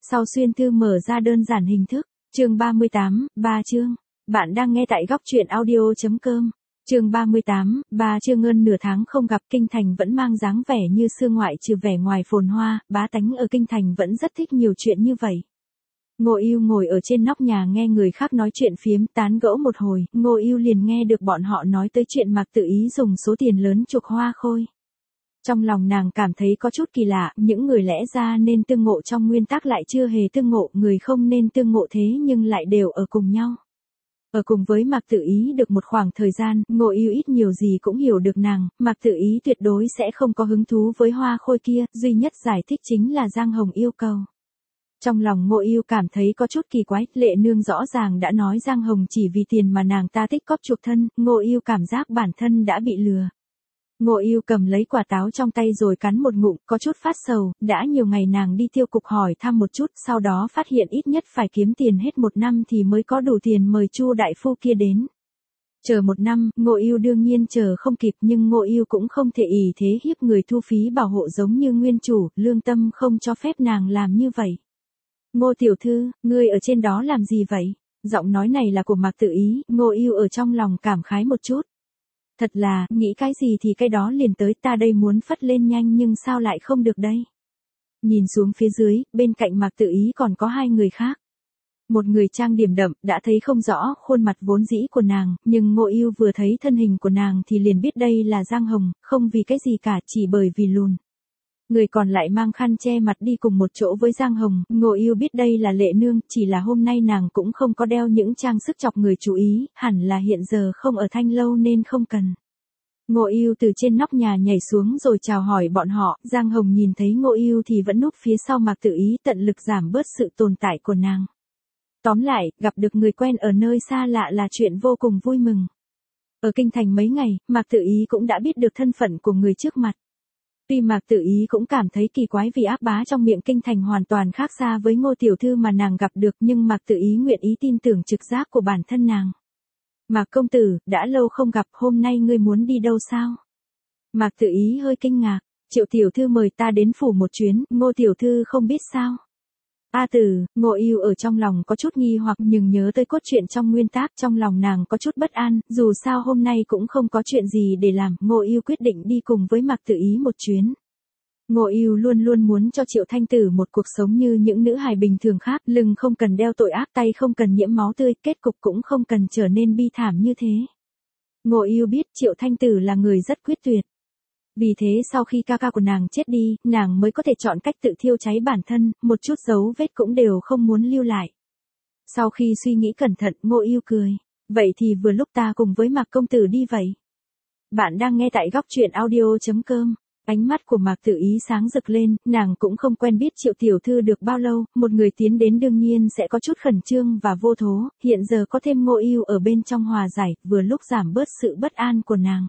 Sau xuyên thư mở ra đơn giản hình thức, chương 38, 3 chương. Bạn đang nghe tại góc truyện audio.com. Chương 38, 3 chương. Hơn nửa tháng không gặp, kinh thành vẫn mang dáng vẻ như xưa, ngoại trừ vẻ ngoài phồn hoa, bá tánh ở kinh thành vẫn rất thích nhiều chuyện như vậy. Ngô Ưu ngồi ở trên nóc nhà nghe người khác nói chuyện phiếm tán gẫu một hồi, Ngô Ưu liền nghe được bọn họ nói tới chuyện Mạc Tự Ý dùng số tiền lớn chuộc Hoa Khôi. Trong lòng nàng cảm thấy có chút kỳ lạ, những người lẽ ra nên tương ngộ trong nguyên tắc lại chưa hề tương ngộ, người không nên tương ngộ thế nhưng lại đều ở cùng nhau. Ở cùng với Mạc Tự Ý được một khoảng thời gian, Ngô Ưu ít nhiều gì cũng hiểu được nàng, Mạc Tự Ý tuyệt đối sẽ không có hứng thú với Hoa Khôi kia, duy nhất giải thích chính là Giang Hồng yêu cầu. Trong lòng Ngô Ưu cảm thấy có chút kỳ quái, Lệ Nương rõ ràng đã nói Giang Hồng chỉ vì tiền mà nàng ta tích cóp chuộc thân, Ngô Ưu cảm giác bản thân đã bị lừa. Ngô Ưu cầm lấy quả táo trong tay rồi cắn một ngụm, có chút phát sầu, đã nhiều ngày nàng đi tiêu cục hỏi thăm một chút, sau đó phát hiện ít nhất phải kiếm tiền hết một năm thì mới có đủ tiền mời Chu đại phu kia đến. Chờ một năm, Ngô Ưu đương nhiên chờ không kịp, nhưng Ngô Ưu cũng không thể ỷ thế hiếp người thu phí bảo hộ giống như nguyên chủ, lương tâm không cho phép nàng làm như vậy. Ngô tiểu thư, ngươi ở trên đó làm gì vậy? Giọng nói này là của Mạc Tự Ý, Ngô Ưu ở trong lòng cảm khái một chút. Thật là, nghĩ cái gì thì cái đó liền tới, ta đây muốn phất lên nhanh nhưng sao lại không được đây? Nhìn xuống phía dưới, bên cạnh Mạc Tự Ý còn có hai người khác. Một người trang điểm đậm, đã thấy không rõ khuôn mặt vốn dĩ của nàng, nhưng Ngô Ưu vừa thấy thân hình của nàng thì liền biết đây là Giang Hồng, không vì cái gì cả, chỉ bởi vì lùn. Người còn lại mang khăn che mặt đi cùng một chỗ với Giang Hồng, Ngô Ưu biết đây là Lệ Nương, chỉ là hôm nay nàng cũng không có đeo những trang sức chọc người chú ý, hẳn là hiện giờ không ở Thanh Lâu nên không cần. Ngô Ưu từ trên nóc nhà nhảy xuống rồi chào hỏi bọn họ, Giang Hồng nhìn thấy Ngô Ưu thì vẫn núp phía sau Mạc Tự Ý, tận lực giảm bớt sự tồn tại của nàng. Tóm lại, gặp được người quen ở nơi xa lạ là chuyện vô cùng vui mừng. Ở kinh thành mấy ngày, Mạc Tự Ý cũng đã biết được thân phận của người trước mặt. Tuy Mạc Tự Ý cũng cảm thấy kỳ quái vì ác bá trong miệng kinh thành hoàn toàn khác xa với Ngô tiểu thư mà nàng gặp được, nhưng Mạc Tự Ý nguyện ý tin tưởng trực giác của bản thân nàng. Mạc công tử, đã lâu không gặp, hôm nay ngươi muốn đi đâu sao? Mạc Tự Ý hơi kinh ngạc, Triệu tiểu thư mời ta đến phủ một chuyến, Ngô tiểu thư không biết sao? A Tử, Ngô Ưu ở trong lòng có chút nghi hoặc nhưng nhớ tới cốt truyện trong nguyên tác, trong lòng nàng có chút bất an, dù sao hôm nay cũng không có chuyện gì để làm, Ngô Ưu quyết định đi cùng với Mạc Tự Ý một chuyến. Ngô Ưu luôn luôn muốn cho Triệu Thanh Tử một cuộc sống như những nữ hài bình thường khác, lưng không cần đeo tội ác, tay không cần nhiễm máu tươi, kết cục cũng không cần trở nên bi thảm như thế. Ngô Ưu biết Triệu Thanh Tử là người rất quyết tuyệt. Vì thế sau khi ca ca của nàng chết đi, nàng mới có thể chọn cách tự thiêu cháy bản thân, một chút dấu vết cũng đều không muốn lưu lại. Sau khi suy nghĩ cẩn thận, Ngô Ưu cười. Vậy thì vừa lúc ta cùng với Mạc công tử đi vậy. Bạn đang nghe tại góc truyện audio.com. Ánh mắt của Mạc Tự Ý sáng rực lên, nàng cũng không quen biết Triệu tiểu thư được bao lâu, một người tiến đến đương nhiên sẽ có chút khẩn trương và vô thố, hiện giờ có thêm Ngô Ưu ở bên trong hòa giải, vừa lúc giảm bớt sự bất an của nàng.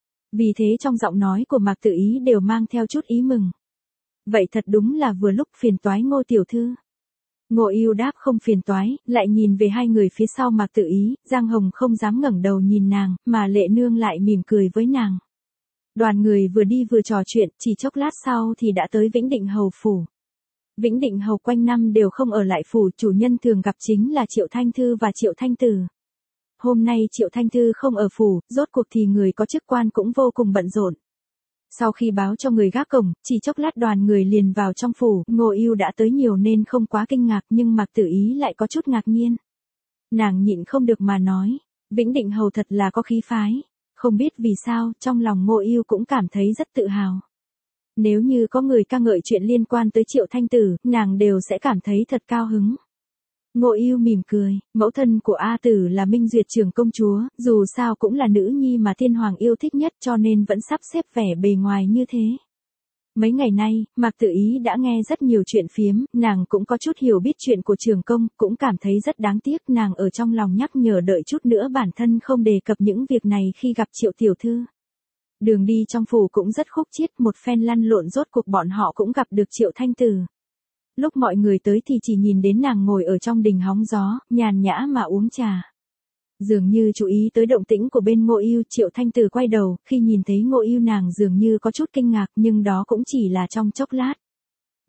Vì thế trong giọng nói của Mạc Tự Ý đều mang theo chút ý mừng. Vậy thật đúng là vừa lúc, phiền toái Ngô tiểu thư. Ngô Ưu đáp không phiền toái, lại nhìn về hai người phía sau Mạc Tự Ý, Giang Hồng không dám ngẩng đầu nhìn nàng, mà Lệ Nương lại mỉm cười với nàng. Đoàn người vừa đi vừa trò chuyện, chỉ chốc lát sau thì đã tới Vĩnh Định Hầu phủ. Vĩnh Định Hầu quanh năm đều không ở lại phủ, chủ nhân thường gặp chính là Triệu Thanh Thư và Triệu Thanh Tử. Hôm nay Triệu Thanh Thư không ở phủ, rốt cuộc thì người có chức quan cũng vô cùng bận rộn. Sau khi báo cho người gác cổng, chỉ chốc lát đoàn người liền vào trong phủ, Ngô Ưu đã tới nhiều nên không quá kinh ngạc, nhưng Mạc Tự Ý lại có chút ngạc nhiên. Nàng nhịn không được mà nói, Vĩnh Định Hầu thật là có khí phái. Không biết vì sao, trong lòng Ngô Ưu cũng cảm thấy rất tự hào. Nếu như có người ca ngợi chuyện liên quan tới Triệu Thanh Tử, nàng đều sẽ cảm thấy thật cao hứng. Ngô Ưu mỉm cười, mẫu thân của A Tử là Minh Duyệt trưởng công chúa, dù sao cũng là nữ nhi mà thiên hoàng yêu thích nhất cho nên vẫn sắp xếp vẻ bề ngoài như thế. Mấy ngày nay, Mạc Tự Ý đã nghe rất nhiều chuyện phiếm, nàng cũng có chút hiểu biết chuyện của trưởng công, cũng cảm thấy rất đáng tiếc, nàng ở trong lòng nhắc nhở đợi chút nữa bản thân không đề cập những việc này khi gặp Triệu tiểu thư. Đường đi trong phủ cũng rất khúc chiết, một phen lăn lộn rốt cuộc bọn họ cũng gặp được Triệu Thanh Tử. Lúc mọi người tới thì chỉ nhìn đến nàng ngồi ở trong đình hóng gió, nhàn nhã mà uống trà. Dường như chú ý tới động tĩnh của bên Ngô Ưu, Triệu Thanh Tử quay đầu, khi nhìn thấy Ngô Ưu nàng dường như có chút kinh ngạc nhưng đó cũng chỉ là trong chốc lát.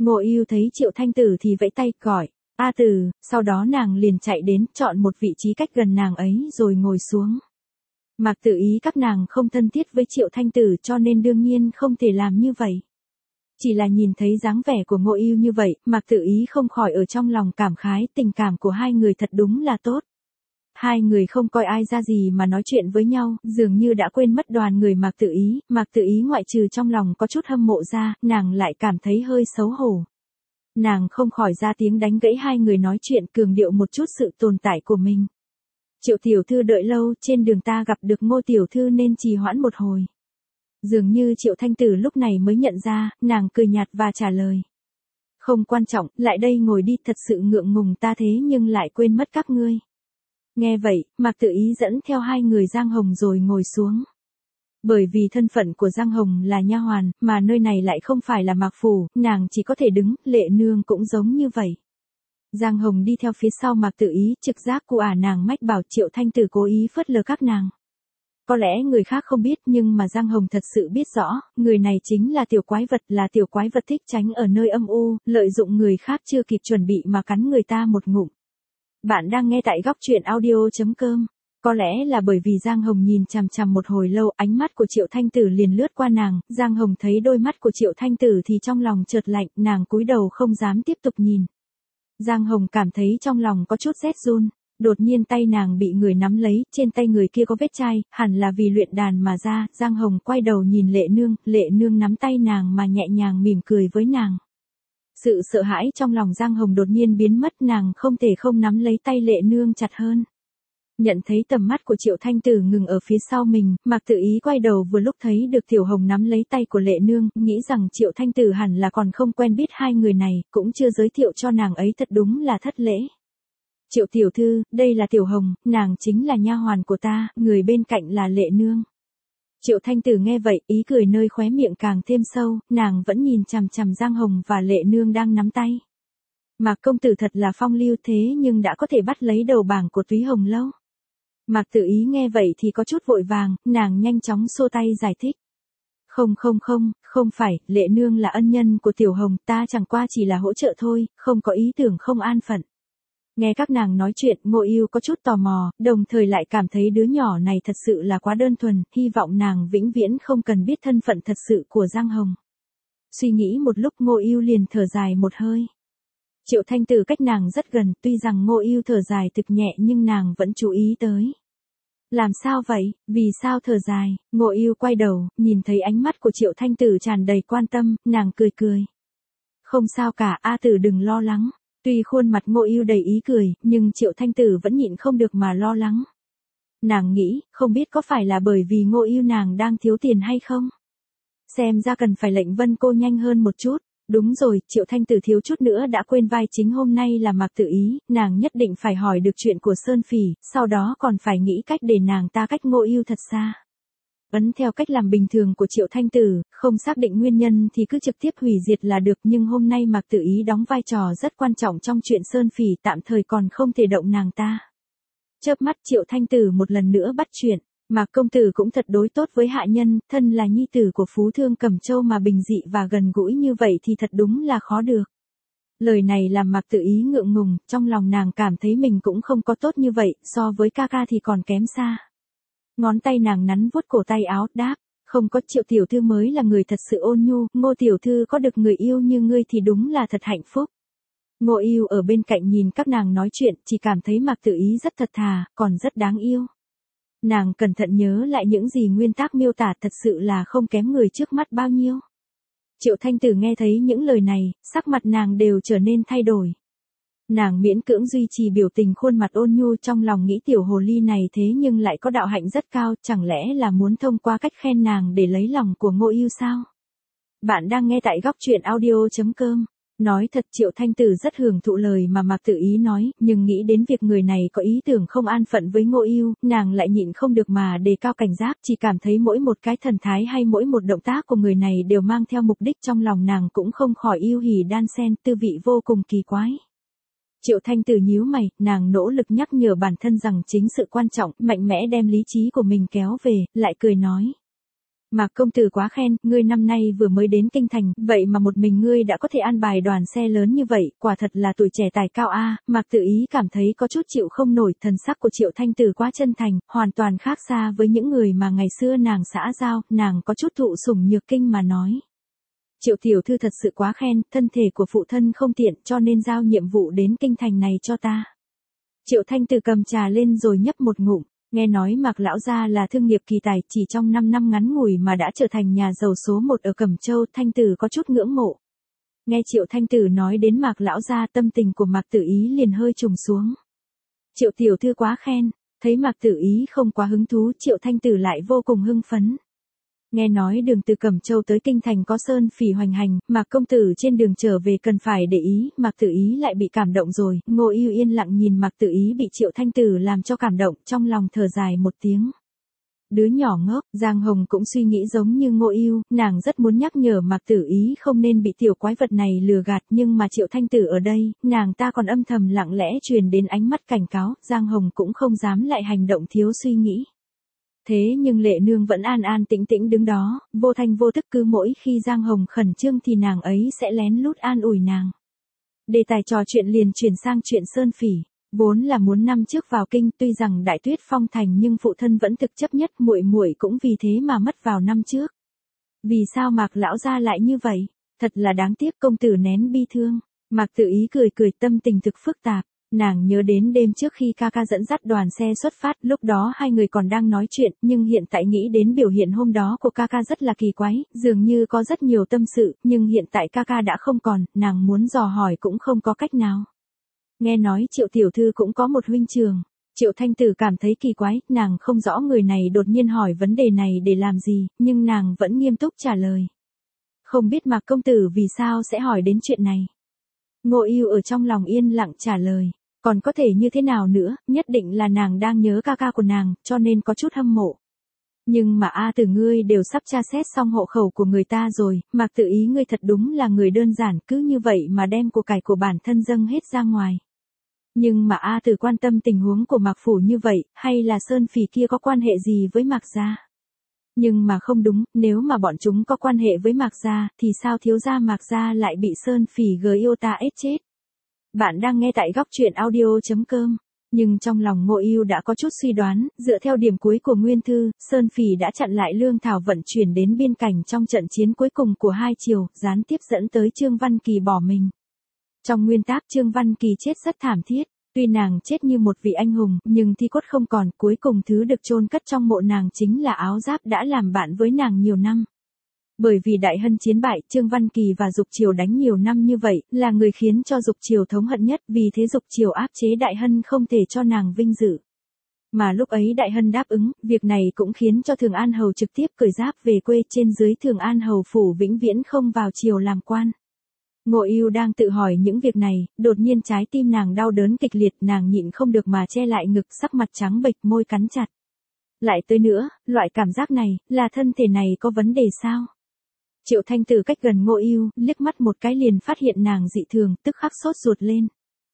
Ngô Ưu thấy Triệu Thanh Tử thì vẫy tay gọi, A Tử, sau đó nàng liền chạy đến chọn một vị trí cách gần nàng ấy rồi ngồi xuống. Mạc Tử Ý các nàng không thân thiết với Triệu Thanh Tử cho nên đương nhiên không thể làm như vậy. Chỉ là nhìn thấy dáng vẻ của Ngô Ưu như vậy, Mạc Tử Ý không khỏi ở trong lòng cảm khái, tình cảm của hai người thật đúng là tốt. Hai người không coi ai ra gì mà nói chuyện với nhau, dường như đã quên mất đoàn người Mạc Tử Ý ngoại trừ trong lòng có chút hâm mộ ra, nàng lại cảm thấy hơi xấu hổ. Nàng không khỏi ra tiếng đánh gãy hai người nói chuyện, cường điệu một chút sự tồn tại của mình. Triệu tiểu thư đợi lâu, trên đường ta gặp được Ngô tiểu thư nên trì hoãn một hồi. Dường như Triệu Thanh Tử lúc này mới nhận ra, nàng cười nhạt và trả lời. Không quan trọng, lại đây ngồi đi, thật sự ngượng ngùng ta thế nhưng lại quên mất các ngươi. Nghe vậy, Mạc Tử Ý dẫn theo hai người Giang Hồng rồi ngồi xuống. Bởi vì thân phận của Giang Hồng là nha hoàn, mà nơi này lại không phải là Mạc Phủ, nàng chỉ có thể đứng, Lệ Nương cũng giống như vậy. Giang Hồng đi theo phía sau Mạc Tử Ý, trực giác của nàng mách bảo Triệu Thanh Tử cố ý phớt lờ các nàng. Có lẽ người khác không biết nhưng mà Giang Hồng thật sự biết rõ, người này chính là tiểu quái vật thích tránh ở nơi âm u, lợi dụng người khác chưa kịp chuẩn bị mà cắn người ta một ngụm. Bạn đang nghe tại góc truyện audio.com. Có lẽ là bởi vì Giang Hồng nhìn chằm chằm một hồi lâu, ánh mắt của Triệu Thanh Tử liền lướt qua nàng, Giang Hồng thấy đôi mắt của Triệu Thanh Tử thì trong lòng chợt lạnh, nàng cúi đầu không dám tiếp tục nhìn. Giang Hồng cảm thấy trong lòng có chút rét run, đột nhiên tay nàng bị người nắm lấy, trên tay người kia có vết chai, hẳn là vì luyện đàn mà ra, Giang Hồng quay đầu nhìn Lệ Nương nắm tay nàng mà nhẹ nhàng mỉm cười với nàng. Sự sợ hãi trong lòng Giang Hồng đột nhiên biến mất, nàng không thể không nắm lấy tay Lệ Nương chặt hơn. Nhận thấy tầm mắt của Triệu Thanh Tử ngừng ở phía sau mình, Mạc Tử Ý quay đầu vừa lúc thấy được Tiểu Hồng nắm lấy tay của Lệ Nương, nghĩ rằng Triệu Thanh Tử hẳn là còn không quen biết hai người này, cũng chưa giới thiệu cho nàng ấy, thật đúng là thất lễ. Triệu tiểu thư, đây là Tiểu Hồng, nàng chính là nha hoàn của ta, người bên cạnh là Lệ Nương. Triệu Thanh Tử nghe vậy, ý cười nơi khóe miệng càng thêm sâu, nàng vẫn nhìn chằm chằm Giang Hồng và Lệ Nương đang nắm tay. Mạc công tử thật là phong lưu thế nhưng đã có thể bắt lấy đầu bảng của Túy Hồng Lâu. Mạc Tử Ý nghe vậy thì có chút vội vàng, nàng nhanh chóng xua tay giải thích. Không phải, Lệ Nương là ân nhân của Tiểu Hồng, ta chẳng qua chỉ là hỗ trợ thôi, không có ý tưởng không an phận. Nghe các nàng nói chuyện, Ngô Ưu có chút tò mò, đồng thời lại cảm thấy đứa nhỏ này thật sự là quá đơn thuần, hy vọng nàng vĩnh viễn không cần biết thân phận thật sự của Giang Hồng. Suy nghĩ một lúc Ngô Ưu liền thở dài một hơi. Triệu Thanh Tử cách nàng rất gần, tuy rằng Ngô Ưu thở dài thực nhẹ nhưng nàng vẫn chú ý tới. Làm sao vậy, vì sao thở dài? Ngô Ưu quay đầu, nhìn thấy ánh mắt của Triệu Thanh Tử tràn đầy quan tâm, nàng cười cười. Không sao cả, A Tử đừng lo lắng. Tuy khuôn mặt Ngô Ưu đầy ý cười, nhưng Triệu Thanh Tử vẫn nhịn không được mà lo lắng. Nàng nghĩ, không biết có phải là bởi vì Ngô Ưu nàng đang thiếu tiền hay không? Xem ra cần phải lệnh Vân cô nhanh hơn một chút. Đúng rồi, Triệu Thanh Tử thiếu chút nữa đã quên vai chính hôm nay là Mạc Tử Ý, nàng nhất định phải hỏi được chuyện của Sơn Phỉ, sau đó còn phải nghĩ cách để nàng ta cách Ngô Ưu thật xa. Ấn theo cách làm bình thường của Triệu Thanh Tử, không xác định nguyên nhân thì cứ trực tiếp hủy diệt là được, nhưng hôm nay Mạc Tử Ý đóng vai trò rất quan trọng trong chuyện Sơn Phỉ, tạm thời còn không thể động nàng ta. Chớp mắt Triệu Thanh Tử một lần nữa bắt chuyện. Mạc công tử cũng thật đối tốt với hạ nhân, thân là nhi tử của phú thương Cẩm Châu mà bình dị và gần gũi như vậy thì thật đúng là khó được. Lời này làm Mạc Tử Ý ngượng ngùng, trong lòng nàng cảm thấy mình cũng không có tốt như vậy, so với ca ca thì còn kém xa. Ngón tay nàng nắn vuốt cổ tay áo, đáp, không có, Triệu tiểu thư mới là người thật sự ôn nhu, Ngô tiểu thư có được người yêu như ngươi thì đúng là thật hạnh phúc. Ngô Ưu ở bên cạnh nhìn các nàng nói chuyện, chỉ cảm thấy Mạc Tử Ý rất thật thà, còn rất đáng yêu. Nàng cẩn thận nhớ lại những gì nguyên tác miêu tả, thật sự là không kém người trước mắt bao nhiêu. Triệu Thanh Tử nghe thấy những lời này, sắc mặt nàng đều trở nên thay đổi. Nàng miễn cưỡng duy trì biểu tình khuôn mặt ôn nhu, trong lòng nghĩ tiểu hồ ly này thế nhưng lại có đạo hạnh rất cao, chẳng lẽ là muốn thông qua cách khen nàng để lấy lòng của Ngô Ưu sao? Bạn đang nghe tại góc truyện audio.com. Nói thật, Triệu Thanh Tử rất hưởng thụ lời mà Mạc Tử Ý nói, nhưng nghĩ đến việc người này có ý tưởng không an phận với Ngô Ưu, nàng lại nhịn không được mà đề cao cảnh giác, chỉ cảm thấy mỗi một cái thần thái hay mỗi một động tác của người này đều mang theo mục đích, trong lòng nàng cũng không khỏi ưu hỉ đan xen, tư vị vô cùng kỳ quái. Triệu Thanh Tử nhíu mày, nàng nỗ lực nhắc nhở bản thân rằng chính sự quan trọng, mạnh mẽ đem lý trí của mình kéo về, lại cười nói. Mạc công tử quá khen, ngươi năm nay vừa mới đến kinh thành, vậy mà một mình ngươi đã có thể an bài đoàn xe lớn như vậy, quả thật là tuổi trẻ tài cao a. Mạc Tử Ý cảm thấy có chút chịu không nổi, thần sắc của Triệu Thanh Tử quá chân thành, hoàn toàn khác xa với những người mà ngày xưa nàng xã giao, nàng có chút thụ sủng nhược kinh mà nói. Triệu tiểu thư thật sự quá khen, thân thể của phụ thân không tiện cho nên giao nhiệm vụ đến kinh thành này cho ta. Triệu Thanh Tử cầm trà lên rồi nhấp một ngụm. Nghe nói Mạc lão gia là thương nghiệp kỳ tài, chỉ trong 5 năm ngắn ngủi mà đã trở thành nhà giàu số 1 ở Cẩm Châu, Thanh Tử có chút ngưỡng mộ. Nghe Triệu Thanh Tử nói đến Mạc lão gia, tâm tình của Mạc Tử Ý liền hơi trùng xuống. Triệu tiểu thư quá khen, thấy Mạc Tử Ý không quá hứng thú, Triệu Thanh Tử lại vô cùng hưng phấn. Nghe nói đường từ Cẩm Châu tới kinh thành có sơn phỉ hoành hành, Mạc công tử trên đường trở về cần phải để ý, Mạc Tử Ý lại bị cảm động rồi. Ngô Ưu yên lặng nhìn Mạc Tử Ý bị Triệu Thanh Tử làm cho cảm động, trong lòng thở dài một tiếng. Đứa nhỏ ngốc, Giang Hồng cũng suy nghĩ giống như Ngô Ưu, nàng rất muốn nhắc nhở Mạc Tử Ý không nên bị tiểu quái vật này lừa gạt, nhưng mà Triệu Thanh Tử ở đây, nàng ta còn âm thầm lặng lẽ truyền đến ánh mắt cảnh cáo, Giang Hồng cũng không dám lại hành động thiếu suy nghĩ. Thế nhưng Lệ Nương vẫn an an tĩnh tĩnh đứng đó, vô thanh vô tức, cứ mỗi khi Giang Hồng khẩn trương thì nàng ấy sẽ lén lút an ủi nàng. Đề tài trò chuyện liền chuyển sang chuyện sơn phỉ. Vốn là muốn năm trước vào kinh, tuy rằng đại tuyết phong thành nhưng phụ thân vẫn thực chấp nhất, muội muội cũng vì thế mà mất vào năm trước. Vì sao Mạc lão gia lại như vậy? Thật là đáng tiếc, công tử nén bi thương. Mạc Tử Ý cười cười, tâm tình thực phức tạp. Nàng nhớ đến đêm trước khi ca ca dẫn dắt đoàn xe xuất phát, lúc đó hai người còn đang nói chuyện, nhưng hiện tại nghĩ đến biểu hiện hôm đó của ca ca rất là kỳ quái, dường như có rất nhiều tâm sự, nhưng hiện tại ca ca đã không còn, nàng muốn dò hỏi cũng không có cách nào. Nghe nói Triệu tiểu thư cũng có một huynh trưởng. Triệu Thanh Tử cảm thấy kỳ quái, nàng không rõ người này đột nhiên hỏi vấn đề này để làm gì, nhưng nàng vẫn nghiêm túc trả lời. Không biết Mạc công tử vì sao sẽ hỏi đến chuyện này. Ngô Ưu ở trong lòng yên lặng trả lời. Còn có thể như thế nào nữa, nhất định là nàng đang nhớ ca ca của nàng, cho nên có chút hâm mộ. Nhưng mà Tử ngươi đều sắp tra xét xong hộ khẩu của người ta rồi, Mạc Tử Ý ngươi thật đúng là người đơn giản, cứ như vậy mà đem của cải của bản thân dâng hết ra ngoài. Nhưng mà Tử quan tâm tình huống của Mạc phủ như vậy, hay là sơn phỉ kia có quan hệ gì với Mạc gia? Nhưng mà không đúng, nếu mà bọn chúng có quan hệ với Mạc gia, thì sao thiếu gia Mạc gia lại bị sơn phỉ Giota ép chết? Bạn đang nghe tại góc truyện audio.com. Nhưng trong lòng Ngô Ưu đã có chút suy đoán, dựa theo điểm cuối của nguyên thư, sơn phỉ đã chặn lại lương thảo vận chuyển đến biên cảnh trong trận chiến cuối cùng của hai triều, gián tiếp dẫn tới Trương Văn Kỳ bỏ mình. Trong nguyên tác Trương Văn Kỳ chết rất thảm thiết, tuy nàng chết như một vị anh hùng, nhưng thi cốt không còn, cuối cùng thứ được chôn cất trong mộ nàng chính là áo giáp đã làm bạn với nàng nhiều năm. Bởi vì Đại Hân chiến bại, Trương Văn Kỳ và Dục Triều đánh nhiều năm như vậy, là người khiến cho Dục Triều thống hận nhất, vì thế Dục Triều áp chế Đại Hân không thể cho nàng vinh dự. Mà lúc ấy Đại Hân đáp ứng, việc này cũng khiến cho Thường An Hầu trực tiếp cởi giáp về quê, trên dưới Thường An Hầu phủ vĩnh viễn không vào triều làm quan. Ngô Ưu đang tự hỏi những việc này, đột nhiên trái tim nàng đau đớn kịch liệt, nàng nhịn không được mà che lại ngực, sắc mặt trắng bệch, môi cắn chặt. Lại tới nữa, loại cảm giác này, là thân thể này có vấn đề sao? Triệu Thanh Tử cách gần Ngô Ưu, liếc mắt một cái liền phát hiện nàng dị thường, tức khắc sốt ruột lên.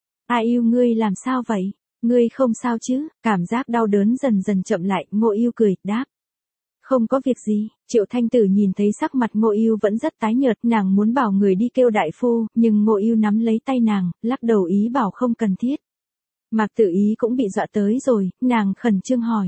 Ưu ngươi làm sao vậy? Ngươi không sao chứ? Cảm giác đau đớn dần dần chậm lại, Ngô Ưu cười, đáp. Không có việc gì. Triệu Thanh Tử nhìn thấy sắc mặt Ngô Ưu vẫn rất tái nhợt, nàng muốn bảo người đi kêu đại phu, nhưng Ngô Ưu nắm lấy tay nàng, lắc đầu ý bảo không cần thiết. Mạc Tử Ý cũng bị dọa tới rồi, nàng khẩn trương hỏi.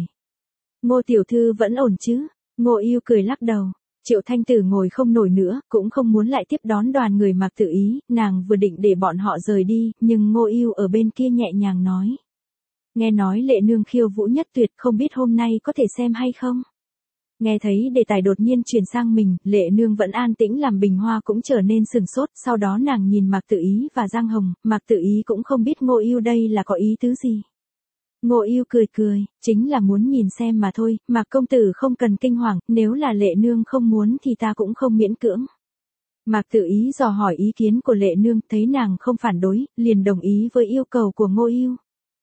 Ngô tiểu thư vẫn ổn chứ? Ngô Ưu cười lắc đầu. Triệu Thanh Tử ngồi không nổi nữa, cũng không muốn lại tiếp đón đoàn người Mạc Tử Ý, nàng vừa định để bọn họ rời đi, nhưng Ngô Ưu ở bên kia nhẹ nhàng nói. Nghe nói Lệ Nương khiêu vũ nhất tuyệt, không biết hôm nay có thể xem hay không? Nghe thấy đề tài đột nhiên chuyển sang mình, Lệ Nương vẫn an tĩnh làm bình hoa cũng trở nên sừng sốt, sau đó nàng nhìn Mạc Tử Ý và Giang Hồng, Mạc Tử Ý cũng không biết Ngô Ưu đây là có ý tứ gì. Ngô Ưu cười cười, chính là muốn nhìn xem mà thôi, Mạc công tử không cần kinh hoàng, nếu là Lệ Nương không muốn thì ta cũng không miễn cưỡng. Mạc Tử Ý dò hỏi ý kiến của Lệ Nương, thấy nàng không phản đối, liền đồng ý với yêu cầu của Ngô Ưu.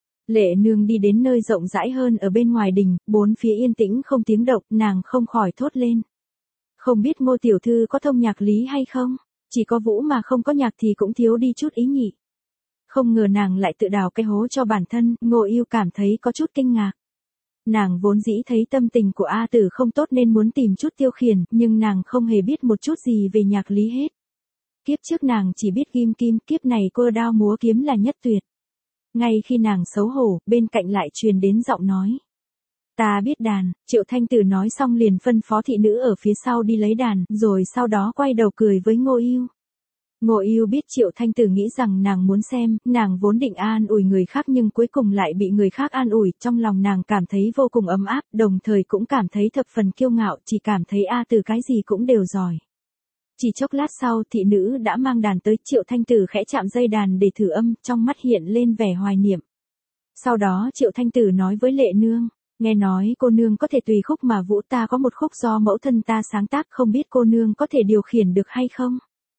Lệ Nương đi đến nơi rộng rãi hơn ở bên ngoài đình, bốn phía yên tĩnh không tiếng động, nàng không khỏi thốt lên. Không biết Ngô tiểu thư có thông nhạc lý hay không? Chỉ có vũ mà không có nhạc thì cũng thiếu đi chút ý nhị. Không ngờ nàng lại tự đào cái hố cho bản thân, Ngô Ưu cảm thấy có chút kinh ngạc. Nàng vốn dĩ thấy tâm tình của A Tử không tốt nên muốn tìm chút tiêu khiển, nhưng nàng không hề biết một chút gì về nhạc lý hết. Kiếp trước nàng chỉ biết ghim kim, kiếp này cô đao múa kiếm là nhất tuyệt. Ngay khi nàng xấu hổ, bên cạnh lại truyền đến giọng nói. Ta biết đàn, Triệu Thanh Tử nói xong liền phân phó thị nữ ở phía sau đi lấy đàn, rồi sau đó quay đầu cười với Ngô Ưu. Ngô Ưu biết Triệu Thanh Tử nghĩ rằng nàng muốn xem, nàng vốn định an ủi người khác nhưng cuối cùng lại bị người khác an ủi, trong lòng nàng cảm thấy vô cùng ấm áp, đồng thời cũng cảm thấy thập phần kiêu ngạo, chỉ cảm thấy A Tử cái gì cũng đều giỏi. Chỉ chốc lát sau, thị nữ đã mang đàn tới, Triệu Thanh Tử khẽ chạm dây đàn để thử âm, trong mắt hiện lên vẻ hoài niệm. Sau đó Triệu Thanh Tử nói với Lệ Nương, nghe nói cô nương có thể tùy khúc mà vũ, ta có một khúc do mẫu thân ta sáng tác, không biết cô nương có thể điều khiển được hay không?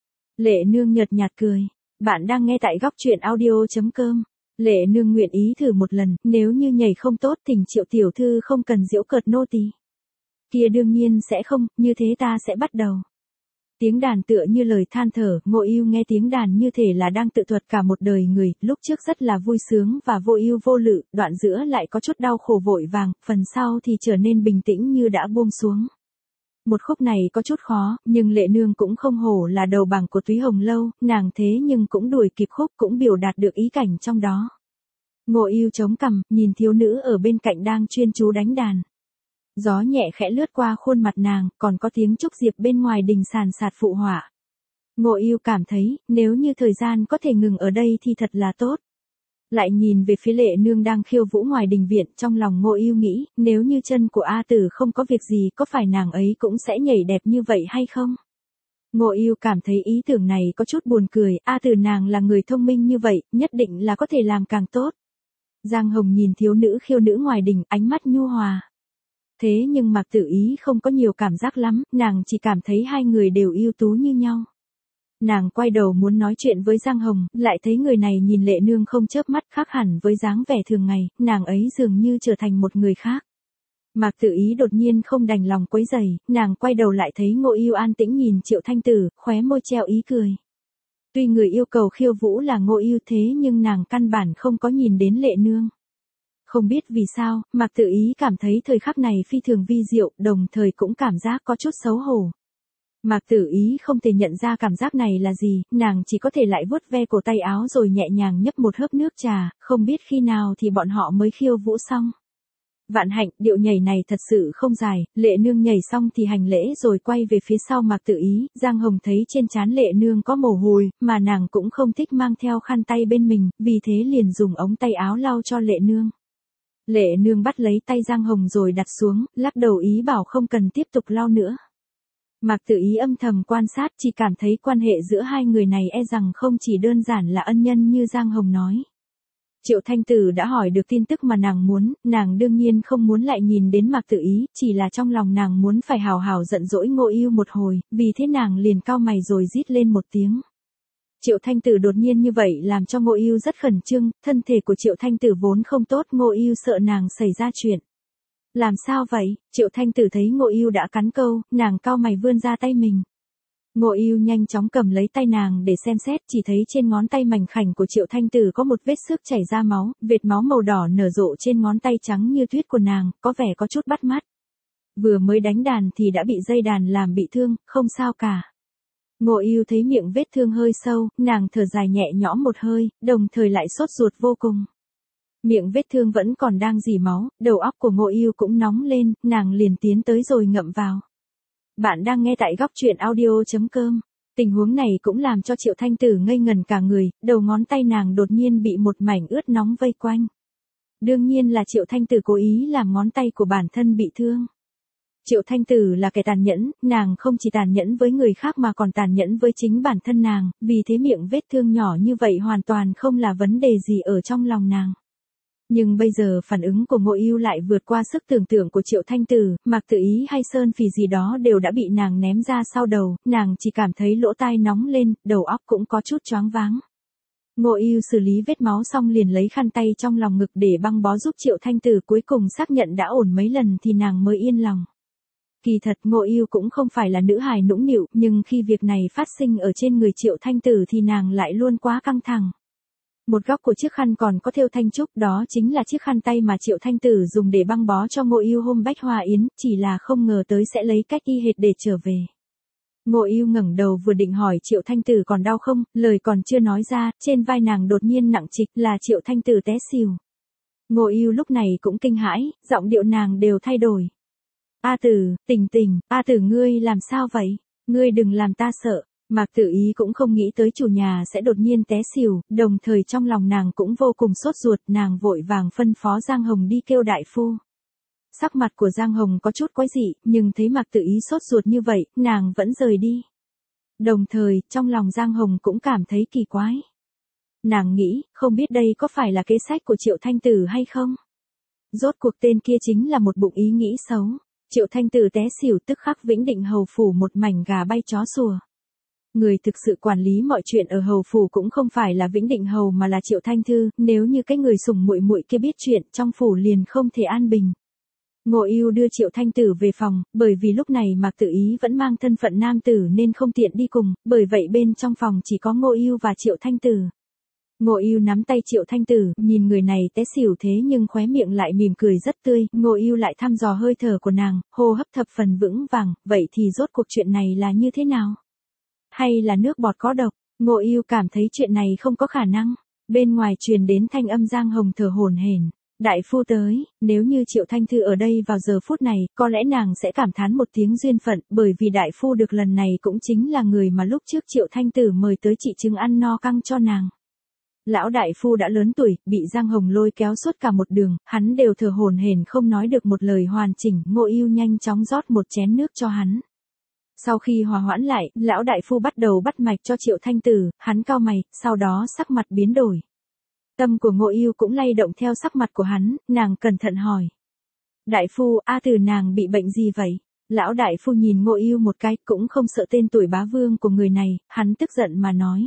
Lệ Nương nhợt nhạt cười. Bạn đang nghe tại góc truyện audio.com. Lệ Nương nguyện ý thử một lần, nếu như nhảy không tốt thỉnh Triệu tiểu thư không cần giễu cợt nô tỳ. Kia đương nhiên sẽ không, như thế ta sẽ bắt đầu. Tiếng đàn tựa như lời than thở, Ngô Ưu nghe tiếng đàn như thể là đang tự thuật cả một đời người, lúc trước rất là vui sướng và vô ưu vô lự, đoạn giữa lại có chút đau khổ vội vàng, phần sau thì trở nên bình tĩnh như đã buông xuống. Một khúc này có chút khó, nhưng Lệ Nương cũng không hổ là đầu bảng của Túy Hồng Lâu, nàng thế nhưng cũng đuổi kịp khúc, cũng biểu đạt được ý cảnh trong đó. Ngô Ưu chống cằm, nhìn thiếu nữ ở bên cạnh đang chuyên chú đánh đàn. Gió nhẹ khẽ lướt qua khuôn mặt nàng, còn có tiếng trúc diệp bên ngoài đình sàn sạt phụ họa. Ngô Ưu cảm thấy, nếu như thời gian có thể ngừng ở đây thì thật là tốt. Lại nhìn về phía Lệ Nương đang khiêu vũ ngoài đình viện, trong lòng Ngô Ưu nghĩ, nếu như chân của A Tử không có việc gì, có phải nàng ấy cũng sẽ nhảy đẹp như vậy hay không? Ngô Ưu cảm thấy ý tưởng này có chút buồn cười, A Tử nàng là người thông minh như vậy, nhất định là có thể làm càng tốt. Giang Hồng nhìn thiếu nữ khiêu nữ ngoài đình, ánh mắt nhu hòa. Thế nhưng Mạc Tử Ý không có nhiều cảm giác lắm, nàng chỉ cảm thấy hai người đều ưu tú như nhau. Nàng quay đầu muốn nói chuyện với Giang Hồng, lại thấy người này nhìn Lệ Nương không chớp mắt, khác hẳn với dáng vẻ thường ngày, nàng ấy dường như trở thành một người khác. Mạc Tử Ý đột nhiên không đành lòng quấy rầy, nàng quay đầu lại thấy Ngô Ưu an tĩnh nhìn Triệu Thanh Tử, khóe môi treo ý cười. Tuy người yêu cầu khiêu vũ là Ngô Ưu thế nhưng nàng căn bản không có nhìn đến Lệ Nương. Không biết vì sao, Mạc Tử Ý cảm thấy thời khắc này phi thường vi diệu, đồng thời cũng cảm giác có chút xấu hổ. Mạc Tử Ý không thể nhận ra cảm giác này là gì, nàng chỉ có thể lại vuốt ve cổ tay áo rồi nhẹ nhàng nhấp một hớp nước trà, không biết khi nào thì bọn họ mới khiêu vũ xong. Vạn hạnh, điệu nhảy này thật sự không dài, Lệ Nương nhảy xong thì hành lễ rồi quay về phía sau Mạc Tử Ý, Giang Hồng thấy trên trán Lệ Nương có mồ hôi, mà nàng cũng không thích mang theo khăn tay bên mình, vì thế liền dùng ống tay áo lau cho Lệ Nương. Lệ Nương bắt lấy tay Giang Hồng rồi đặt xuống, lắc đầu ý bảo không cần tiếp tục lau nữa. Mạc Tử Ý âm thầm quan sát, chỉ cảm thấy quan hệ giữa hai người này e rằng không chỉ đơn giản là ân nhân như Giang Hồng nói. Triệu Thanh Tử đã hỏi được tin tức mà nàng muốn, nàng đương nhiên không muốn lại nhìn đến Mạc Tử Ý, chỉ là trong lòng nàng muốn phải hào hào giận dỗi Ngô Ưu một hồi, vì thế nàng liền cau mày rồi rít lên một tiếng. Triệu Thanh Tử đột nhiên như vậy làm cho Ngô Ưu rất khẩn trương, thân thể của Triệu Thanh Tử vốn không tốt, Ngô Ưu sợ nàng xảy ra chuyện. Làm sao vậy? Triệu Thanh Tử thấy Ngô Ưu đã cắn câu, nàng cau mày vươn ra tay mình. Ngô Ưu nhanh chóng cầm lấy tay nàng để xem xét, chỉ thấy trên ngón tay mảnh khảnh của Triệu Thanh Tử có một vết xước chảy ra máu, vệt máu màu đỏ nở rộ trên ngón tay trắng như tuyết của nàng, có vẻ có chút bắt mắt. Vừa mới đánh đàn thì đã bị dây đàn làm bị thương, không sao cả. Ngô Ưu thấy miệng vết thương hơi sâu, nàng thở dài nhẹ nhõm một hơi, đồng thời lại sốt ruột vô cùng. Miệng vết thương vẫn còn đang rỉ máu, đầu óc của Ngô Ưu cũng nóng lên, nàng liền tiến tới rồi ngậm vào. Bạn đang nghe tại góc truyện audio.com. Tình huống này cũng làm cho Triệu Thanh Tử ngây ngần cả người, đầu ngón tay nàng đột nhiên bị một mảnh ướt nóng vây quanh. Đương nhiên là Triệu Thanh Tử cố ý làm ngón tay của bản thân bị thương. Triệu Thanh Tử là kẻ tàn nhẫn, nàng không chỉ tàn nhẫn với người khác mà còn tàn nhẫn với chính bản thân nàng, vì thế miệng vết thương nhỏ như vậy hoàn toàn không là vấn đề gì ở trong lòng nàng. Nhưng bây giờ phản ứng của Ngô Ưu lại vượt qua sức tưởng tượng của Triệu Thanh Tử, Mạc Tử Ý hay Sơn Phỉ gì đó đều đã bị nàng ném ra sau đầu, nàng chỉ cảm thấy lỗ tai nóng lên, đầu óc cũng có chút choáng váng. Ngô Ưu xử lý vết máu xong liền lấy khăn tay trong lòng ngực để băng bó giúp Triệu Thanh Tử, cuối cùng xác nhận đã ổn mấy lần thì nàng mới yên lòng. Kỳ thật Ngô Ưu cũng không phải là nữ hài nũng nịu, nhưng khi việc này phát sinh ở trên người Triệu Thanh Tử thì nàng lại luôn quá căng thẳng. Một góc của chiếc khăn còn có thêu thanh trúc, đó chính là chiếc khăn tay mà Triệu Thanh Tử dùng để băng bó cho Ngô Yêu hôm Bách Hoa Yến, chỉ là không ngờ tới sẽ lấy cách y hệt để trở về. Ngô Yêu ngẩng đầu vừa định hỏi Triệu Thanh Tử còn đau không, lời còn chưa nói ra, trên vai nàng đột nhiên nặng trịch, là Triệu Thanh Tử té xỉu. Ngô Yêu lúc này cũng kinh hãi, giọng điệu nàng đều thay đổi. A Tử, Tình Tình, A Tử ngươi làm sao vậy? Ngươi đừng làm ta sợ. Mạc Tử Ý cũng không nghĩ tới chủ nhà sẽ đột nhiên té xỉu, đồng thời trong lòng nàng cũng vô cùng sốt ruột, nàng vội vàng phân phó Giang Hồng đi kêu đại phu. Sắc mặt của Giang Hồng có chút quái dị, nhưng thấy Mạc Tử Ý sốt ruột như vậy, nàng vẫn rời đi. Đồng thời, trong lòng Giang Hồng cũng cảm thấy kỳ quái. Nàng nghĩ, không biết đây có phải là kế sách của Triệu Thanh Tử hay không? Rốt cuộc tên kia chính là một bụng ý nghĩ xấu. Triệu Thanh Tử té xỉu tức khắc Vĩnh Định hầu phủ một mảnh gà bay chó sủa. Người thực sự quản lý mọi chuyện ở hầu phủ cũng không phải là Vĩnh Định hầu mà là Triệu Thanh Thư, nếu như cái người sủng muội muội kia biết chuyện, trong phủ liền không thể an bình. Ngô Yêu đưa Triệu Thanh Tử về phòng, bởi vì lúc này Mạc Tử Ý vẫn mang thân phận nam tử nên không tiện đi cùng, bởi vậy bên trong phòng chỉ có Ngô Yêu và Triệu Thanh Tử. Ngô Yêu nắm tay Triệu Thanh Tử, nhìn người này té xỉu thế nhưng khóe miệng lại mỉm cười rất tươi, Ngô Yêu lại thăm dò hơi thở của nàng, hô hấp thập phần vững vàng, vậy thì rốt cuộc chuyện này là như thế nào? Hay là nước bọt có độc? Ngô Yêu cảm thấy chuyện này không có khả năng. Bên ngoài truyền đến thanh âm Giang Hồng thở hổn hển. Đại phu tới, nếu như Triệu Thanh Thư ở đây vào giờ phút này, có lẽ nàng sẽ cảm thán một tiếng duyên phận, bởi vì đại phu được lần này cũng chính là người mà lúc trước Triệu Thanh Tử mời tới trị chứng ăn no căng cho nàng. Lão đại phu đã lớn tuổi, bị Giang Hồng lôi kéo suốt cả một đường, hắn đều thở hổn hển không nói được một lời hoàn chỉnh, Ngô Yêu nhanh chóng rót một chén nước cho hắn. Sau khi hòa hoãn lại, lão đại phu bắt đầu bắt mạch cho Triệu Thanh Tử, hắn cau mày, sau đó sắc mặt biến đổi. Tâm của Ngô Yêu cũng lay động theo sắc mặt của hắn, nàng cẩn thận hỏi. Đại phu, A Tử nàng bị bệnh gì vậy? Lão đại phu nhìn Ngô Yêu một cái, cũng không sợ tên tuổi bá vương của người này, hắn tức giận mà nói.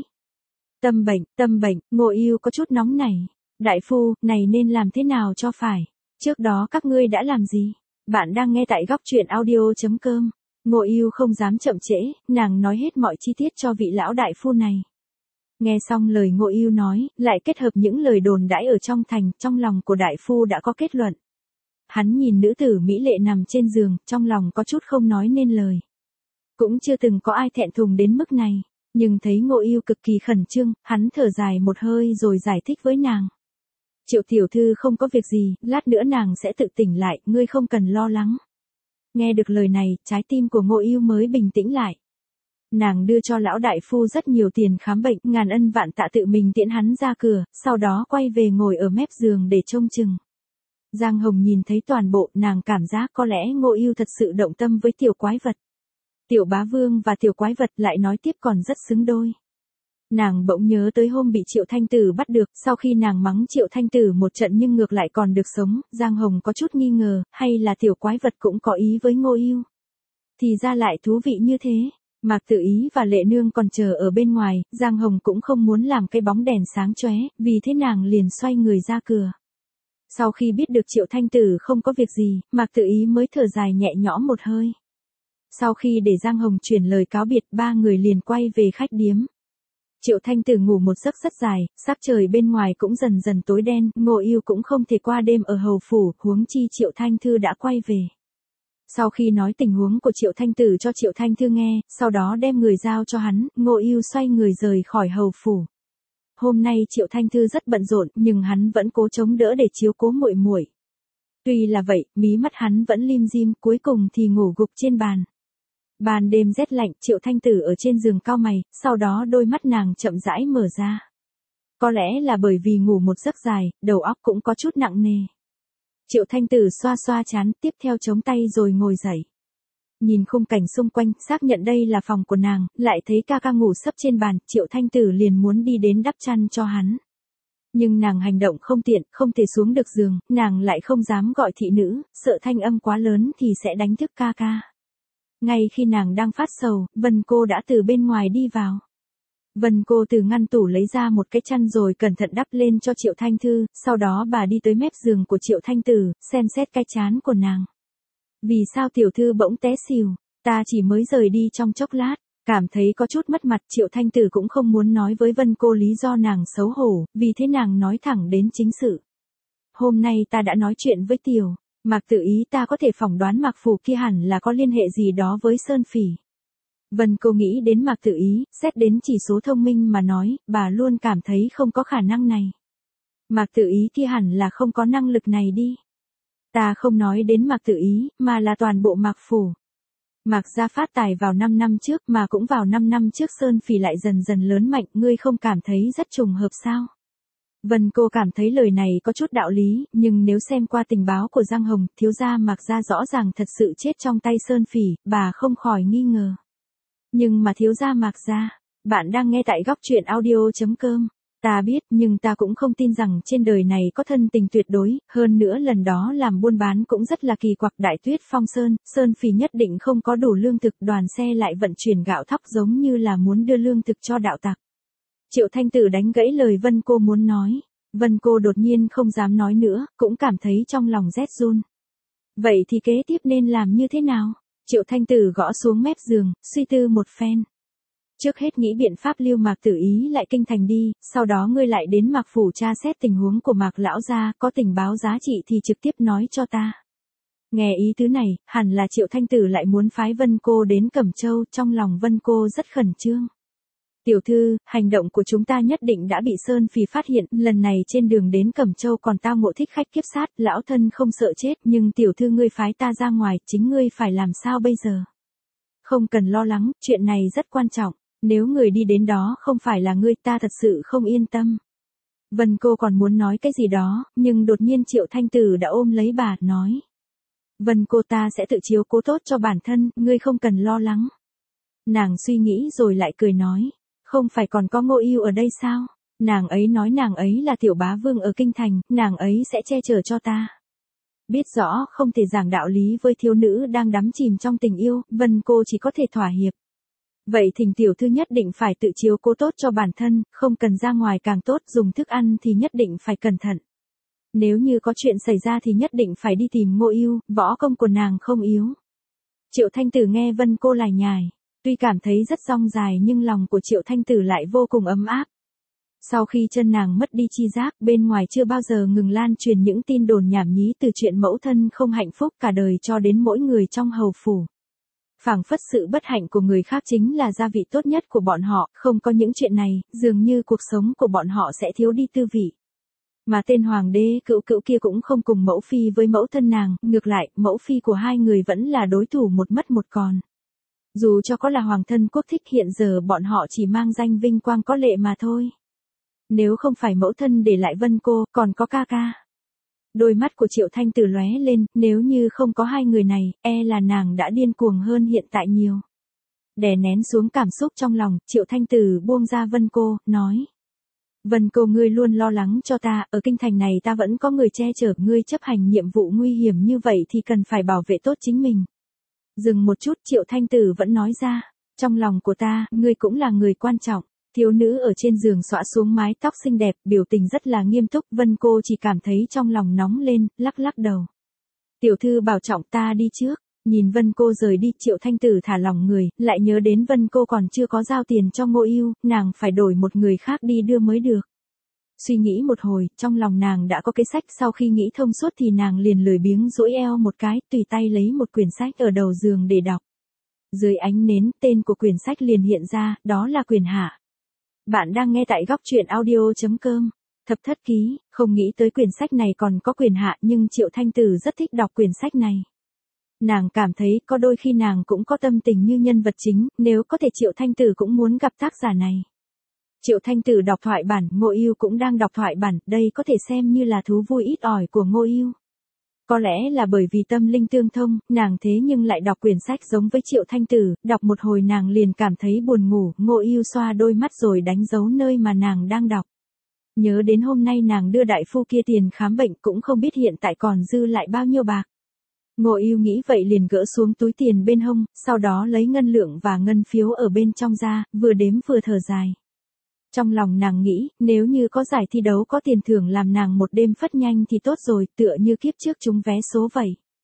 Tâm bệnh, Ngô Yêu có chút nóng nảy. Đại phu, này nên làm thế nào cho phải? Trước đó các ngươi đã làm gì? Bạn đang nghe tại góc truyện audio.com. Ngô Yêu không dám chậm trễ, nàng nói hết mọi chi tiết cho vị lão đại phu này. Nghe xong lời Ngô Yêu nói, lại kết hợp những lời đồn đãi ở trong thành, trong lòng của đại phu đã có kết luận. Hắn nhìn nữ tử mỹ lệ nằm trên giường, trong lòng có chút không nói nên lời. Cũng chưa từng có ai thẹn thùng đến mức này, nhưng thấy Ngô Yêu cực kỳ khẩn trương, hắn thở dài một hơi rồi giải thích với nàng. Triệu tiểu thư không có việc gì, lát nữa nàng sẽ tự tỉnh lại, ngươi không cần lo lắng. Nghe được lời này, trái tim của Ngô Yêu mới bình tĩnh lại. Nàng đưa cho lão đại phu rất nhiều tiền khám bệnh, ngàn ân vạn tạ tự mình tiễn hắn ra cửa, sau đó quay về ngồi ở mép giường để trông chừng. Giang Hồng nhìn thấy toàn bộ, nàng cảm giác có lẽ Ngô Yêu thật sự động tâm với tiểu quái vật. Tiểu bá vương và tiểu quái vật lại nói tiếp còn rất xứng đôi. Nàng bỗng nhớ tới hôm bị Triệu Thanh Tử bắt được, sau khi nàng mắng Triệu Thanh Tử một trận nhưng ngược lại còn được sống, Giang Hồng có chút nghi ngờ, hay là tiểu quái vật cũng có ý với Ngô Yêu. Thì ra lại thú vị như thế. Mạc Tử Ý và Lệ Nương còn chờ ở bên ngoài, Giang Hồng cũng không muốn làm cái bóng đèn sáng chóe, vì thế nàng liền xoay người ra cửa. Sau khi biết được Triệu Thanh Tử không có việc gì, Mạc Tử Ý mới thở dài nhẹ nhõm một hơi. Sau khi để Giang Hồng truyền lời cáo biệt, ba người liền quay về khách điếm. Triệu Thanh Tử ngủ một giấc rất dài, sắc trời bên ngoài cũng dần dần tối đen, Ngô Yêu cũng không thể qua đêm ở hầu phủ, huống chi Triệu Thanh Thư đã quay về. Sau khi nói tình huống của Triệu Thanh Tử cho Triệu Thanh Thư nghe, sau đó đem người giao cho hắn, Ngô Yêu xoay người rời khỏi hầu phủ. Hôm nay Triệu Thanh Thư rất bận rộn, nhưng hắn vẫn cố chống đỡ để chiếu cố muội muội. Tuy là vậy, mí mắt hắn vẫn lim dim, cuối cùng thì ngủ gục trên bàn. Ban đêm rét lạnh, Triệu Thanh Tử ở trên giường cau mày, sau đó đôi mắt nàng chậm rãi mở ra. Có lẽ là bởi vì ngủ một giấc dài, đầu óc cũng có chút nặng nề. Triệu Thanh Tử xoa xoa trán, tiếp theo chống tay rồi ngồi dậy. Nhìn khung cảnh xung quanh, xác nhận đây là phòng của nàng, lại thấy ca ca ngủ sấp trên bàn, Triệu Thanh Tử liền muốn đi đến đắp chăn cho hắn. Nhưng nàng hành động không tiện, không thể xuống được giường, nàng lại không dám gọi thị nữ, sợ thanh âm quá lớn thì sẽ đánh thức ca ca. Ngay khi nàng đang phát sầu, Vân cô đã từ bên ngoài đi vào. Vân cô từ ngăn tủ lấy ra một cái chăn rồi cẩn thận đắp lên cho Triệu Thanh Thư, sau đó bà đi tới mép giường của Triệu Thanh Tử, xem xét cái trán của nàng. Vì sao tiểu thư bỗng té xỉu, ta chỉ mới rời đi trong chốc lát, Cảm thấy có chút mất mặt, Triệu Thanh Tử cũng không muốn nói với Vân Cô lý do nàng xấu hổ, vì thế nàng nói thẳng đến chính sự. Hôm nay ta đã nói chuyện với Tiểu Mạc Tự Ý, ta có thể phỏng đoán Mạc Phủ kia hẳn là có liên hệ gì đó với Sơn Phỉ. Vân Cô nghĩ đến Mạc Tự Ý, xét đến chỉ số thông minh mà nói, bà luôn cảm thấy không có khả năng này. Mạc Tự Ý kia hẳn là không có năng lực này đi. Ta không nói đến Mạc Tự Ý, mà là toàn bộ Mạc Phủ. Mạc gia phát tài vào 5 năm trước, mà cũng vào 5 năm trước Sơn Phỉ lại dần dần lớn mạnh, ngươi không cảm thấy rất trùng hợp sao? Vân Cô cảm thấy lời này có chút đạo lý, nhưng nếu xem qua tình báo của Giang Hồng, thiếu gia Mạc gia rõ ràng thật sự chết trong tay Sơn Phỉ, bà không khỏi nghi ngờ. Nhưng mà thiếu gia Mạc gia, bạn đang nghe tại góc truyện audio.com. Ta biết, nhưng ta cũng không tin rằng trên đời này có thân tình tuyệt đối, hơn nữa lần đó làm buôn bán cũng rất là kỳ quặc. Đại Tuyết Phong Sơn Phỉ nhất định không có đủ lương thực, đoàn xe lại vận chuyển gạo thóc giống như là muốn đưa lương thực cho đạo tặc. Triệu Thanh Tử đánh gãy lời Vân Cô muốn nói. Vân Cô đột nhiên không dám nói nữa, cũng cảm thấy trong lòng rét run. Vậy thì kế tiếp nên làm như thế nào? Triệu Thanh Tử gõ xuống mép giường, suy tư một phen. Trước hết nghĩ biện pháp lưu Mạc Tự Ý lại kinh thành đi, sau đó ngươi lại đến Mạc Phủ tra xét tình huống của Mạc lão gia, có tình báo giá trị thì trực tiếp nói cho ta. Nghe ý tứ này, hẳn là Triệu Thanh Tử lại muốn phái Vân Cô đến Cẩm Châu, trong lòng Vân Cô rất khẩn trương. Tiểu thư, hành động của chúng ta nhất định đã bị Sơn Phỉ phát hiện, lần này trên đường đến Cẩm Châu còn tao ngộ thích khách kiếp sát, lão thân không sợ chết, nhưng tiểu thư ngươi phái ta ra ngoài, chính ngươi phải làm sao bây giờ? Không cần lo lắng, chuyện này rất quan trọng. Nếu người đi đến đó không phải là ngươi, ta thật sự không yên tâm. Vân Cô còn muốn nói cái gì đó, nhưng đột nhiên Triệu Thanh Tử đã ôm lấy bà, nói. Vân Cô, ta sẽ tự chiếu cố tốt cho bản thân, ngươi không cần lo lắng. Nàng suy nghĩ rồi lại cười nói. Không phải còn có Ngô Yêu ở đây sao? Nàng ấy nói nàng ấy là tiểu bá vương ở kinh thành, nàng ấy sẽ che chở cho ta. Biết rõ không thể giảng đạo lý với thiếu nữ đang đắm chìm trong tình yêu, Vân Cô chỉ có thể thỏa hiệp. Vậy thỉnh tiểu thư nhất định phải tự chiếu cố tốt cho bản thân, không cần ra ngoài càng tốt, dùng thức ăn thì nhất định phải cẩn thận. Nếu như có chuyện xảy ra thì nhất định phải đi tìm Ngô Yêu, võ công của nàng không yếu. Triệu Thanh Tử nghe Vân Cô lải nhải, tuy cảm thấy rất dong dài nhưng lòng của Triệu Thanh Tử lại vô cùng ấm áp. Sau khi chân nàng mất đi chi giác, bên ngoài chưa bao giờ ngừng lan truyền những tin đồn nhảm nhí từ chuyện mẫu thân không hạnh phúc cả đời cho đến mỗi người trong hầu phủ. Phảng phất sự bất hạnh của người khác chính là gia vị tốt nhất của bọn họ, không có những chuyện này, dường như cuộc sống của bọn họ sẽ thiếu đi tư vị. Mà tên hoàng đế cữu cữu kia cũng không cùng mẫu phi với mẫu thân nàng, ngược lại, mẫu phi của hai người vẫn là đối thủ một mất một còn. Dù cho có là hoàng thân quốc thích, hiện giờ bọn họ chỉ mang danh vinh quang có lệ mà thôi. Nếu không phải mẫu thân để lại Vân Cô, còn có ca ca. Đôi mắt của Triệu Thanh Tử lóe lên, nếu như không có hai người này, e là nàng đã điên cuồng hơn hiện tại nhiều. Đè nén xuống cảm xúc trong lòng, Triệu Thanh Tử buông ra Vân Cô, nói. Vân Cô, ngươi luôn lo lắng cho ta, ở kinh thành này ta vẫn có người che chở, ngươi chấp hành nhiệm vụ nguy hiểm như vậy thì cần phải bảo vệ tốt chính mình. Dừng một chút, Triệu Thanh Tử vẫn nói ra, trong lòng của ta, ngươi cũng là người quan trọng. Thiếu nữ ở trên giường xõa xuống mái tóc xinh đẹp, biểu tình rất là nghiêm túc, Vân Cô chỉ cảm thấy trong lòng nóng lên, lắc lắc đầu. Tiểu thư bảo trọng, ta đi trước. Nhìn Vân Cô rời đi, Triệu Thanh Tử thả lòng người, lại nhớ đến Vân Cô còn chưa có giao tiền cho Ngô Yêu, nàng phải đổi một người khác đi đưa mới được. Suy nghĩ một hồi, trong lòng nàng đã có cái sách, sau khi nghĩ thông suốt thì nàng liền lười biếng duỗi eo một cái, tùy tay lấy một quyển sách ở đầu giường để đọc. Dưới ánh nến, tên của quyển sách liền hiện ra, đó là Quyền Hạ. Bạn đang nghe tại góc truyện audio.com. Thập Thất Ký, không nghĩ tới quyển sách này còn có quyền hạ, nhưng Triệu Thanh Tử rất thích đọc quyển sách này. Nàng cảm thấy có đôi khi nàng cũng có tâm tình như nhân vật chính, nếu có thể Triệu Thanh Tử cũng muốn gặp tác giả này. Triệu Thanh Tử đọc thoại bản, Ngô Yêu cũng đang đọc thoại bản, đây có thể xem như là thú vui ít ỏi của Ngô Yêu. Có lẽ là bởi vì tâm linh tương thông, nàng thế nhưng lại đọc quyển sách giống với Triệu Thanh Tử, đọc một hồi nàng liền cảm thấy buồn ngủ, Ngô Yêu xoa đôi mắt rồi đánh dấu nơi mà nàng đang đọc. Nhớ đến hôm nay nàng đưa đại phu kia tiền khám bệnh, cũng không biết hiện tại còn dư lại bao nhiêu bạc. Ngô Yêu nghĩ vậy liền gỡ xuống túi tiền bên hông, sau đó lấy ngân lượng và ngân phiếu ở bên trong ra, vừa đếm vừa thở dài. Trong lòng nàng nghĩ, nếu như có giải thi đấu có tiền thưởng làm nàng một đêm phất nhanh thì tốt rồi, tựa như kiếp trước trúng vé số vậy.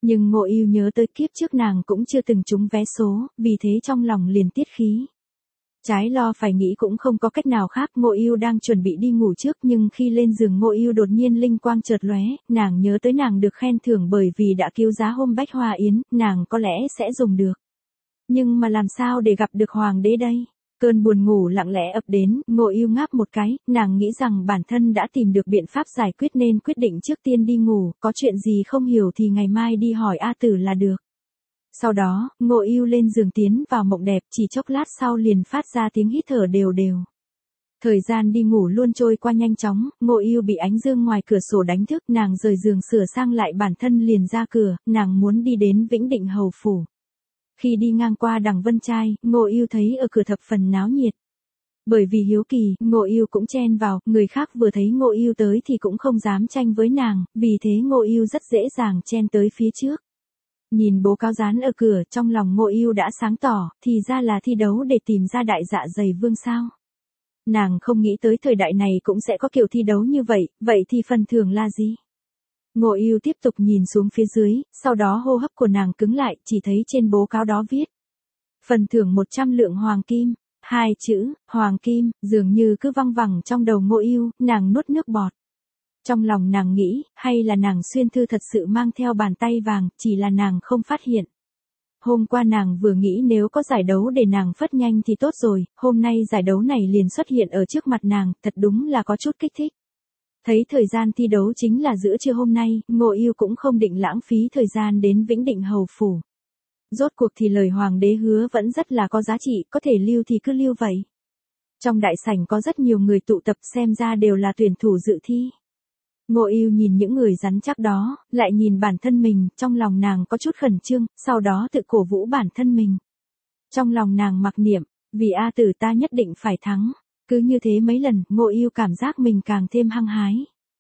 Nhưng Ngô Yêu nhớ tới kiếp trước nàng cũng chưa từng trúng vé số, vì thế trong lòng liền tiết khí. Trái lo phải nghĩ cũng không có cách nào khác, Ngô Yêu đang chuẩn bị đi ngủ trước nhưng khi lên giường Ngô Yêu đột nhiên linh quang chợt lóe, nàng nhớ tới nàng được khen thưởng bởi vì đã cứu giá hôm Bách Hoa Yến, nàng có lẽ sẽ dùng được. Nhưng mà làm sao để gặp được hoàng đế đây? Cơn buồn ngủ lặng lẽ ập đến, Ngô Yêu ngáp một cái, nàng nghĩ rằng bản thân đã tìm được biện pháp giải quyết nên quyết định trước tiên đi ngủ, có chuyện gì không hiểu thì ngày mai đi hỏi A Tử là được. Sau đó, Ngô Yêu lên giường tiến vào mộng đẹp, chỉ chốc lát sau liền phát ra tiếng hít thở đều đều. Thời gian đi ngủ luôn trôi qua nhanh chóng, Ngô Yêu bị ánh dương ngoài cửa sổ đánh thức, nàng rời giường sửa sang lại bản thân liền ra cửa, nàng muốn đi đến Vĩnh Định Hầu Phủ. Khi đi ngang qua Đằng Vân Trai, Ngô Yêu thấy ở cửa thập phần náo nhiệt. Bởi vì hiếu kỳ, Ngô Yêu cũng chen vào, người khác vừa thấy Ngô Yêu tới thì cũng không dám tranh với nàng, vì thế Ngô Yêu rất dễ dàng chen tới phía trước. Nhìn bố cáo dán ở cửa, trong lòng Ngô Yêu đã sáng tỏ, thì ra là thi đấu để tìm ra đại dạ dày vương sao. Nàng không nghĩ tới thời đại này cũng sẽ có kiểu thi đấu như vậy thì phần thưởng là gì? Ngô Yêu tiếp tục nhìn xuống phía dưới, sau đó hô hấp của nàng cứng lại, chỉ thấy trên bố cáo đó viết. Phần thưởng 100 lượng hoàng kim, 2 chữ, hoàng kim, dường như cứ văng vẳng trong đầu Ngô Yêu, nàng nuốt nước bọt. Trong lòng nàng nghĩ, hay là nàng xuyên thư thật sự mang theo bàn tay vàng, chỉ là nàng không phát hiện. Hôm qua nàng vừa nghĩ nếu có giải đấu để nàng phất nhanh thì tốt rồi, hôm nay giải đấu này liền xuất hiện ở trước mặt nàng, thật đúng là có chút kích thích. Thấy thời gian thi đấu chính là giữa trưa hôm nay, Ngô Yêu cũng không định lãng phí thời gian đến Vĩnh Định Hầu Phủ. Rốt cuộc thì lời hoàng đế hứa vẫn rất là có giá trị, có thể lưu thì cứ lưu vậy. Trong đại sảnh có rất nhiều người tụ tập xem ra đều là tuyển thủ dự thi. Ngô Yêu nhìn những người rắn chắc đó, lại nhìn bản thân mình, trong lòng nàng có chút khẩn trương, sau đó tự cổ vũ bản thân mình. Trong lòng nàng mặc niệm, vì A Tử ta nhất định phải thắng. Cứ như thế mấy lần, Ngô Yêu cảm giác mình càng thêm hăng hái.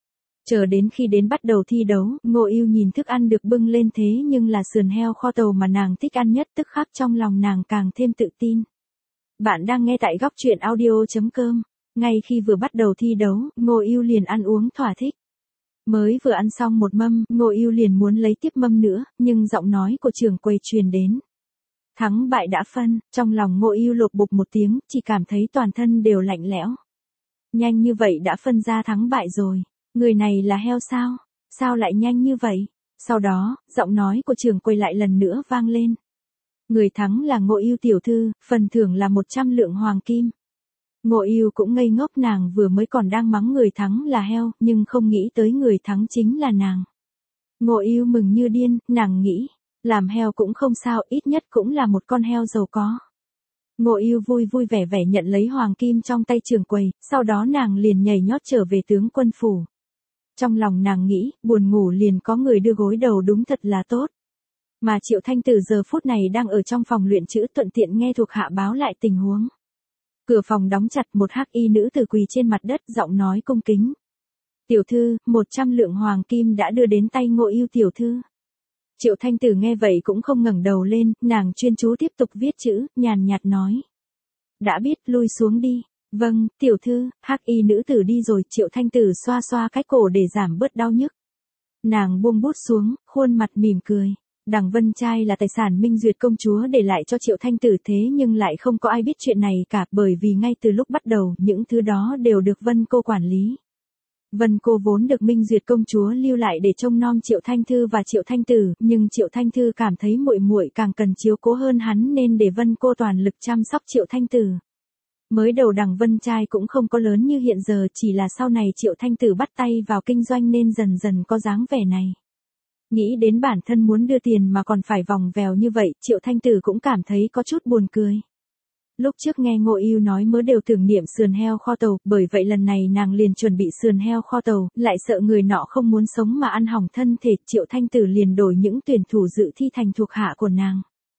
Chờ đến khi đến bắt đầu thi đấu, Ngô Yêu nhìn thức ăn được bưng lên thế nhưng là sườn heo kho tàu mà nàng thích ăn nhất, tức khắc trong lòng nàng càng thêm tự tin. Bạn đang nghe tại góc truyện audio.com. Ngay khi vừa bắt đầu thi đấu, Ngô Yêu liền ăn uống thỏa thích. Mới vừa ăn xong một mâm, Ngô Yêu liền muốn lấy tiếp mâm nữa, nhưng giọng nói của trưởng quầy truyền đến. Thắng bại đã phân, trong lòng Ngô Yêu lột bột một tiếng, chỉ cảm thấy toàn thân đều lạnh lẽo. Nhanh như vậy đã phân ra thắng bại rồi, người này là heo sao? Sao lại nhanh như vậy? Sau đó, giọng nói của trưởng quầy lại lần nữa vang lên. Người thắng là Ngô Yêu tiểu thư, phần thưởng là 100 lượng hoàng kim. Ngô Yêu cũng ngây ngốc, nàng vừa mới còn đang mắng người thắng là heo, nhưng không nghĩ tới người thắng chính là nàng. Ngô Yêu mừng như điên, nàng nghĩ, làm heo cũng không sao, ít nhất cũng là một con heo giàu có. Ngô Yêu vui vui vẻ vẻ nhận lấy hoàng kim trong tay trưởng quầy, sau đó nàng liền nhảy nhót trở về tướng quân phủ. Trong lòng nàng nghĩ, buồn ngủ liền có người đưa gối đầu đúng thật là tốt. Mà Triệu Thanh Tử giờ phút này đang ở trong phòng luyện chữ thuận tiện nghe thuộc hạ báo lại tình huống. Cửa phòng đóng chặt, một hắc y nữ tử quỳ trên mặt đất, giọng nói cung kính. Tiểu thư, 100 lượng hoàng kim đã đưa đến tay Ngô Yêu tiểu thư. Triệu Thanh Tử nghe vậy cũng không ngẩng đầu lên, nàng chuyên chú tiếp tục viết chữ, nhàn nhạt nói. Đã biết, lui xuống đi. Vâng, tiểu thư, hắc y nữ tử đi rồi, Triệu Thanh Tử xoa xoa cái cổ để giảm bớt đau nhức. Nàng buông bút xuống, khuôn mặt mỉm cười. Đằng Vân Trai là tài sản Minh Duyệt công chúa để lại cho Triệu Thanh Tử, thế nhưng lại không có ai biết chuyện này cả, bởi vì ngay từ lúc bắt đầu, những thứ đó đều được Vân cô quản lý. Vân cô vốn được Minh Duyệt công chúa lưu lại để trông nom Triệu Thanh Thư và Triệu Thanh Tử, nhưng Triệu Thanh Thư cảm thấy muội muội càng cần chiếu cố hơn hắn nên để Vân cô toàn lực chăm sóc Triệu Thanh Tử. Mới đầu Đằng Vân Trai cũng không có lớn như hiện giờ, chỉ là sau này Triệu Thanh Tử bắt tay vào kinh doanh nên dần dần có dáng vẻ này. Nghĩ đến bản thân muốn đưa tiền mà còn phải vòng vèo như vậy, Triệu Thanh Tử cũng cảm thấy có chút buồn cười. Lúc trước nghe Ngô Yêu nói mớ đều tưởng niệm sườn heo kho tàu, bởi vậy lần này nàng liền chuẩn bị sườn heo kho tàu, lại sợ người nọ không muốn sống mà ăn hỏng thân thể, Triệu Thanh Tử liền đổi những tuyển thủ dự thi thành thuộc hạ của nàng.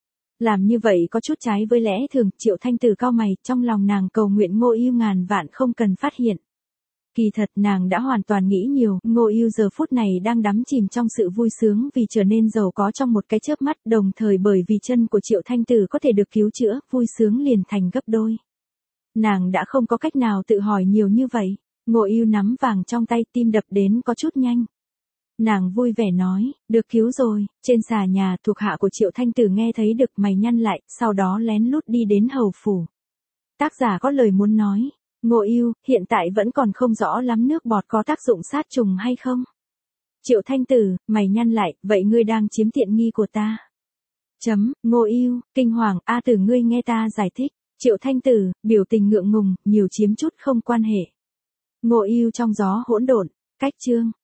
Làm như vậy có chút trái với lẽ thường, Triệu Thanh Tử cau mày, trong lòng nàng cầu nguyện Ngô Yêu ngàn vạn không cần phát hiện. Kỳ thật nàng đã hoàn toàn nghĩ nhiều, Ngô Yêu giờ phút này đang đắm chìm trong sự vui sướng vì trở nên giàu có trong một cái chớp mắt, đồng thời bởi vì chân của Triệu Thanh Tử có thể được cứu chữa, vui sướng liền thành gấp đôi. Nàng đã không có cách nào tự hỏi nhiều như vậy. Ngô Yêu nắm vàng trong tay, tim đập đến có chút nhanh. Nàng vui vẻ nói, được cứu rồi. Trên xà nhà, thuộc hạ của Triệu Thanh Tử nghe thấy được mày nhăn lại, sau đó lén lút đi đến hầu phủ. Tác giả có lời muốn nói. Ngộ Ưu, hiện tại vẫn còn không rõ lắm nước bọt có tác dụng sát trùng hay không. Triệu Thanh Tử, mày nhăn lại, vậy ngươi đang chiếm tiện nghi của ta. Ngộ Ưu, kinh hoàng, A Tử ngươi nghe ta giải thích. Triệu Thanh Tử, biểu tình ngượng ngùng, nhiều chiếm chút không quan hệ. Ngộ Ưu trong gió hỗn độn, cách chương.